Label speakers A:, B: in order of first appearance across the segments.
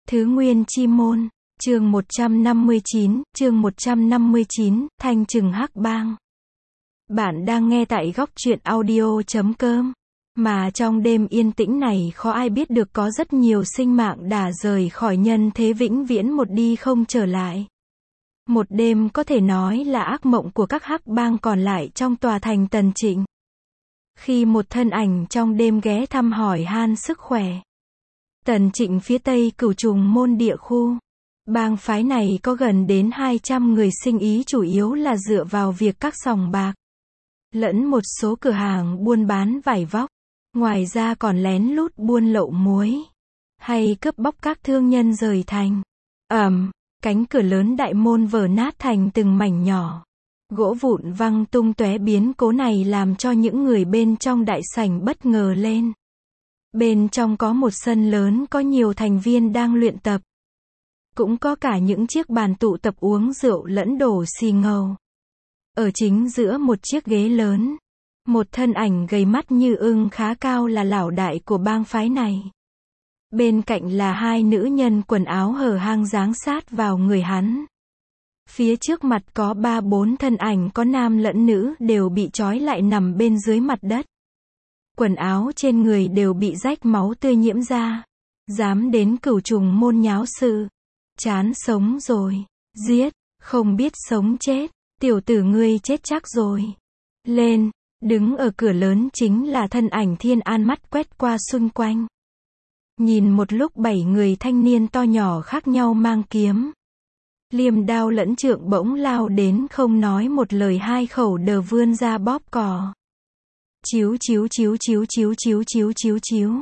A: Thứ Nguyên Chi Môn, chương 159, Thanh Trừng Hắc Bang. Bạn đang nghe tại góc truyện audio.com. Mà trong đêm yên tĩnh này khó ai biết được có rất nhiều sinh mạng đã rời khỏi nhân thế vĩnh viễn một đi không trở lại. Một đêm có thể nói là ác mộng của các hắc bang còn lại trong tòa thành Tần Trịnh. Khi một thân ảnh trong đêm ghé thăm hỏi han sức khỏe. Tần Trịnh phía tây Cửu Trùng Môn địa khu. Bang phái này có gần đến 200 người sinh ý, chủ yếu là dựa vào việc các sòng bạc, lẫn một số cửa hàng buôn bán vải vóc. Ngoài ra còn lén lút buôn lậu muối, hay cướp bóc các thương nhân rời thành. Cánh cửa lớn đại môn vỡ nát thành từng mảnh nhỏ. Gỗ vụn văng tung tóe, biến cố này làm cho những người bên trong đại sảnh bất ngờ lên. Bên trong có một sân lớn có nhiều thành viên đang luyện tập. Cũng có cả những chiếc bàn tụ tập uống rượu lẫn đổ xì ngầu. Ở chính giữa một chiếc ghế lớn, một thân ảnh gầy mắt như ưng khá cao là lão đại của bang phái này. Bên cạnh là hai nữ nhân quần áo hở hang dáng sát vào người hắn. Phía trước mặt có 3-4 thân ảnh có nam lẫn nữ đều bị trói lại nằm bên dưới mặt đất. Quần áo trên người đều bị rách máu tươi nhiễm ra. Dám đến Cửu Trùng Môn nháo sự. Chán sống rồi. Giết, không biết sống chết. Tiểu tử ngươi chết chắc rồi. Lên, đứng ở cửa lớn chính là thân ảnh Thiên An, mắt quét qua xung quanh. Nhìn một lúc 7 người thanh niên to nhỏ khác nhau mang kiếm, liềm đao lẫn trượng bỗng lao đến, không nói một lời, hai khẩu đờ vươn ra bóp cò. Chíu chíu chíu chíu chíu chíu chíu chíu chíu.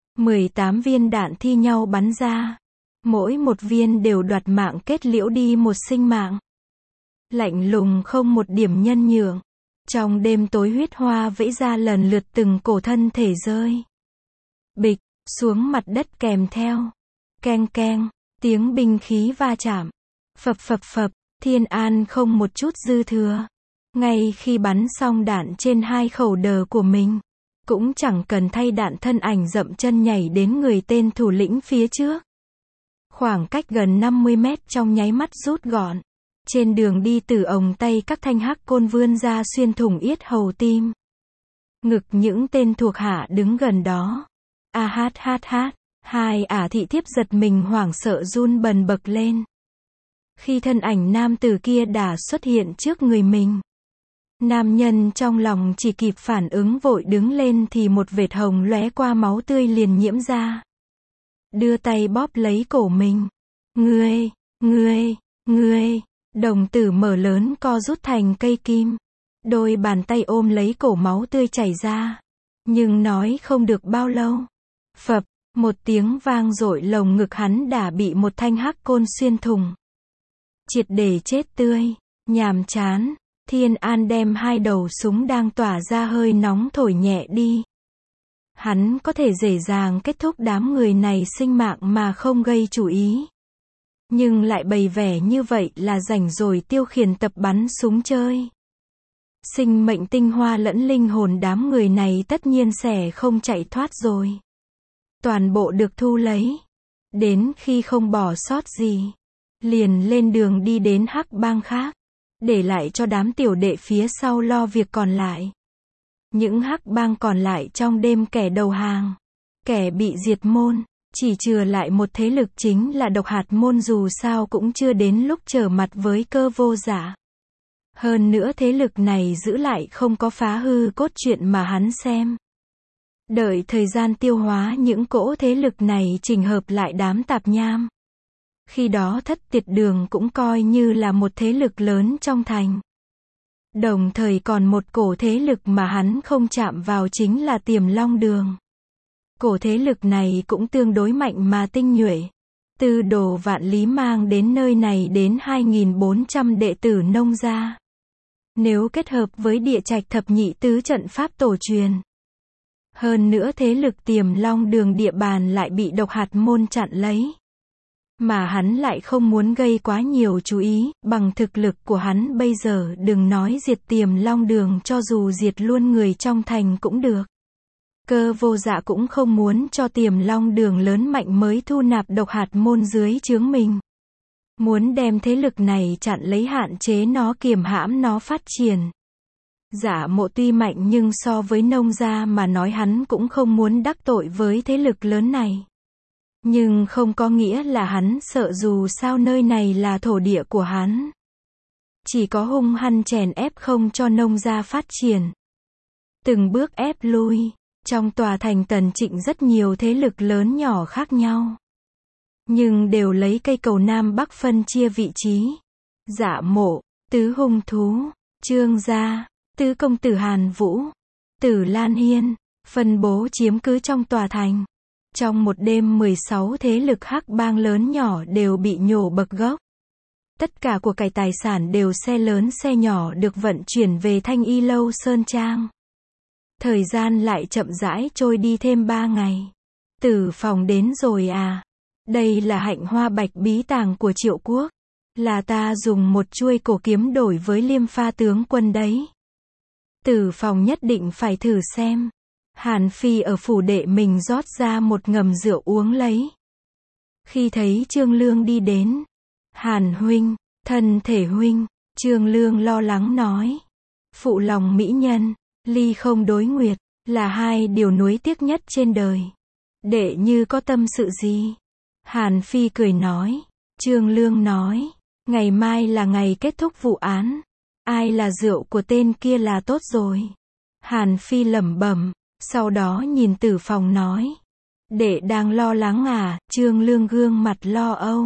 A: 18 viên đạn thi nhau bắn ra. Mỗi một viên đều đoạt mạng, kết liễu đi một sinh mạng. Lạnh lùng không một điểm nhân nhượng. Trong đêm tối huyết hoa vẫy ra lần lượt từng cổ thân thể rơi bịch xuống mặt đất, kèm theo keng keng tiếng binh khí va chạm. Phập phập phập. Thiên An không một chút dư thừa. Ngay khi bắn xong đạn trên hai khẩu đờ của mình, cũng chẳng cần thay đạn, thân ảnh dậm chân nhảy đến người tên thủ lĩnh phía trước. Khoảng cách gần 50 mét trong nháy mắt rút gọn. Trên đường đi, từ ống tay các thanh hắc côn vươn ra xuyên thủng yết hầu, tim, ngực những tên thuộc hạ đứng gần đó. A hát hát hát. Hai ả thị thiếp giật mình hoảng sợ run bần bật lên. Khi thân ảnh nam tử kia đã xuất hiện trước người mình, nam nhân trong lòng chỉ kịp phản ứng vội đứng lên thì một vệt hồng lóe qua, máu tươi liền nhiễm ra. Đưa tay bóp lấy cổ mình. Ngươi. Đồng tử mở lớn co rút thành cây kim. Đôi bàn tay ôm lấy cổ, máu tươi chảy ra. Nhưng nói không được bao lâu. Phập, một tiếng vang dội, lồng ngực hắn đã bị một thanh hắc côn xuyên thủng. Triệt để chết tươi. Nhàm chán. Thiên An đem hai đầu súng đang tỏa ra hơi nóng thổi nhẹ đi. Hắn có thể dễ dàng kết thúc đám người này sinh mạng mà không gây chú ý. Nhưng lại bày vẻ như vậy là rảnh rồi tiêu khiển tập bắn súng chơi. Sinh mệnh tinh hoa lẫn linh hồn đám người này tất nhiên sẽ không chạy thoát rồi. Toàn bộ được thu lấy. Đến khi không bỏ sót gì, liền lên đường đi đến hắc bang khác, để lại cho đám tiểu đệ phía sau lo việc còn lại. Những hắc bang còn lại trong đêm kẻ đầu hàng, kẻ bị diệt môn, chỉ chừa lại một thế lực chính là Độc Hạt Môn, dù sao cũng chưa đến lúc trở mặt với Cơ Vô Dạ. Hơn nữa thế lực này giữ lại không có phá hư cốt truyện mà hắn xem. Đợi thời gian tiêu hóa những cỗ thế lực này chỉnh hợp lại đám tạp nham. Khi đó Thất Tiệt Đường cũng coi như là một thế lực lớn trong thành. Đồng thời còn một cổ thế lực mà hắn không chạm vào chính là Tiềm Long Đường. Cổ thế lực này cũng tương đối mạnh mà tinh nhuệ. Tư Đồ Vạn Lý mang đến nơi này đến 2.400 đệ tử nông gia. Nếu kết hợp với Địa Trạch Thập Nhị Tứ trận pháp tổ truyền. Hơn nữa thế lực Tiềm Long Đường địa bàn lại bị Độc Hạt Môn chặn lấy. Mà hắn lại không muốn gây quá nhiều chú ý, bằng thực lực của hắn bây giờ đừng nói diệt Tiềm Long Đường, cho dù diệt luôn người trong thành cũng được. Cơ Vô Dạ cũng không muốn cho Tiềm Long Đường lớn mạnh mới thu nạp độc hạt môn dưới trướng mình. Muốn đem thế lực này chặn lấy, hạn chế nó, kiềm hãm nó phát triển. Dạ Mộ tuy mạnh nhưng so với Nông gia mà nói hắn cũng không muốn đắc tội với thế lực lớn này. Nhưng không có nghĩa là hắn sợ, dù sao nơi này là thổ địa của hắn. Chỉ có hung hăng chèn ép không cho Nông gia phát triển. Từng bước ép lui. Trong tòa thành Tần Trịnh rất nhiều thế lực lớn nhỏ khác nhau. Nhưng đều lấy cây cầu Nam Bắc phân chia vị trí. Dạ Mộ, Tứ Hung Thú, Trương gia, Tứ Công Tử Hàn Vũ, Tử Lan Hiên, phân bố chiếm cứ trong tòa thành. Trong một đêm 16 thế lực hắc bang lớn nhỏ đều bị nhổ bậc gốc. Tất cả của cải tài sản đều xe lớn xe nhỏ được vận chuyển về Thanh Y Lâu Sơn Trang. Thời gian lại chậm rãi trôi đi thêm 3 ngày. Tử Phòng đến rồi à? Đây là Hạnh Hoa Bạch bí tàng của Triệu Quốc. Là ta dùng một chuôi cổ kiếm đổi với Liêm Pha tướng quân đấy. Tử Phòng nhất định phải thử xem. Hàn Phi ở phủ đệ mình rót ra một ngầm rượu uống lấy. Khi thấy Trương Lương đi đến. Hàn huynh, thân thể huynh, Trương Lương lo lắng nói. Phụ lòng mỹ nhân, ly không đối nguyệt, là hai điều nuối tiếc nhất trên đời. Đệ như có tâm sự gì? Hàn Phi cười nói. Trương Lương nói. Ngày mai là ngày kết thúc vụ án. Ai là rượu của tên kia là tốt rồi. Hàn Phi lẩm bẩm. Sau đó nhìn Tử Phòng nói. Đệ đang lo lắng à? Trương Lương gương mặt lo âu.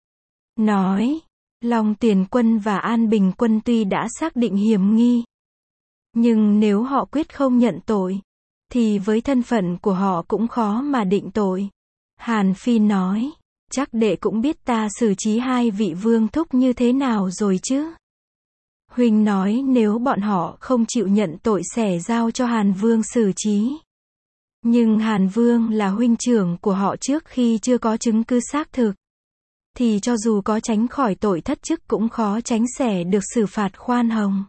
A: Nói. Long Tiền Quân và An Bình Quân tuy đã xác định hiểm nghi. Nhưng nếu họ quyết không nhận tội. Thì với thân phận của họ cũng khó mà định tội. Hàn Phi nói. Chắc đệ cũng biết ta xử trí hai vị vương thúc như thế nào rồi chứ. Huynh nói nếu bọn họ không chịu nhận tội sẽ giao cho Hàn Vương xử trí. Nhưng Hàn Vương là huynh trưởng của họ trước khi chưa có chứng cứ xác thực. Thì cho dù có tránh khỏi tội thất chức cũng khó tránh sẽ được xử phạt khoan hồng.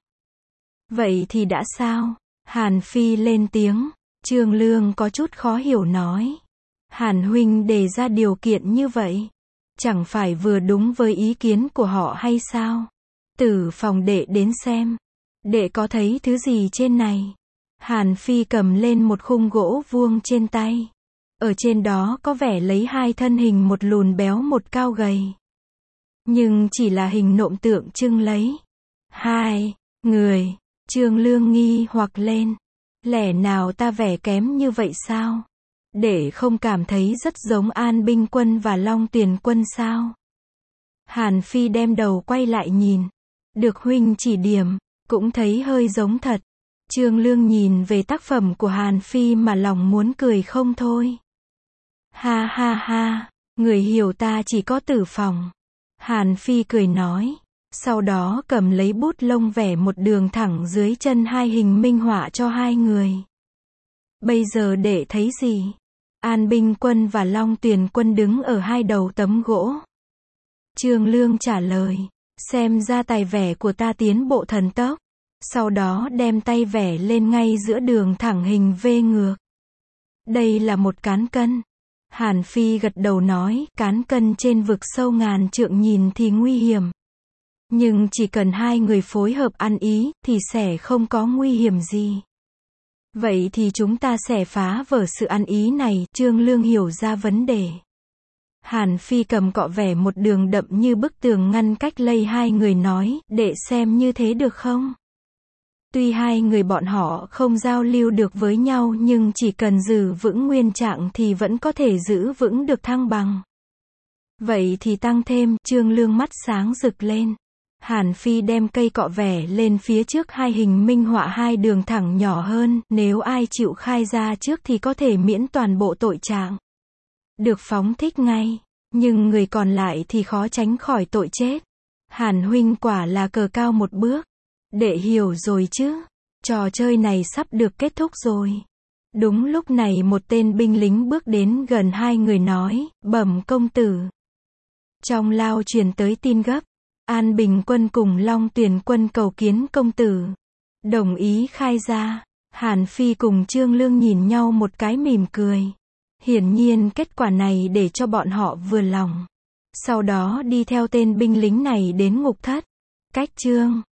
A: Vậy thì đã sao? Hàn Phi lên tiếng. Trương Lương có chút khó hiểu nói. Hàn huynh đề ra điều kiện như vậy. Chẳng phải vừa đúng với ý kiến của họ hay sao? Tử Phòng đệ đến xem. Đệ có thấy thứ gì trên này? Hàn Phi cầm lên một khung gỗ vuông trên tay. Ở trên đó có vẻ lấy hai thân hình, một lùn béo một cao gầy. Nhưng chỉ là hình nộm tượng trưng lấy hai người. Trương Lương nghi hoặc lên. Lẽ nào ta vẻ kém như vậy sao? Để không cảm thấy rất giống An Binh Quân và Long Tiền Quân sao? Hàn Phi đem đầu quay lại nhìn. Được huynh chỉ điểm, cũng thấy hơi giống thật. Trương Lương nhìn về tác phẩm của Hàn Phi mà lòng muốn cười không thôi. Ha ha ha, người hiểu ta chỉ có Tử Phòng. Hàn Phi cười nói. Sau đó cầm lấy bút lông vẽ một đường thẳng dưới chân hai hình minh họa cho hai người. Bây giờ đệ thấy gì? An Binh Quân và Long Tiền Quân đứng ở hai đầu tấm gỗ. Trương Lương trả lời. Xem ra tài vẽ của ta tiến bộ thần tốc. Sau đó đem tay vẽ lên ngay giữa đường thẳng hình V ngược. Đây là một cán cân. Hàn Phi gật đầu nói, cán cân trên vực sâu ngàn trượng nhìn thì nguy hiểm. Nhưng chỉ cần hai người phối hợp ăn ý, thì sẽ không có nguy hiểm gì. Vậy thì chúng ta sẽ phá vỡ sự ăn ý này. Trương Lương hiểu ra vấn đề. Hàn Phi cầm cọ vẽ một đường đậm như bức tường ngăn cách lây hai người nói, đệ xem như thế được không? Tuy hai người bọn họ không giao lưu được với nhau nhưng chỉ cần giữ vững nguyên trạng thì vẫn có thể giữ vững được thăng bằng. Vậy thì tăng thêm. Trương Lương mắt sáng rực lên. Hàn Phi đem cây cọ vẽ lên phía trước hai hình minh họa hai đường thẳng nhỏ hơn, nếu ai chịu khai ra trước thì có thể miễn toàn bộ tội trạng. Được phóng thích ngay, nhưng người còn lại thì khó tránh khỏi tội chết. Hàn huynh quả là cờ cao một bước. Đệ hiểu rồi chứ? Trò chơi này sắp được kết thúc rồi. Đúng lúc này một tên binh lính bước đến gần hai người nói, bẩm công tử. Trong lao truyền tới tin gấp. An Bình Quân cùng Long Tiền Quân cầu kiến công tử. Đồng ý khai ra. Hàn Phi cùng Trương Lương nhìn nhau một cái mỉm cười. Hiển nhiên kết quả này để cho bọn họ vừa lòng. Sau đó đi theo tên binh lính này đến ngục thất. Cách Trương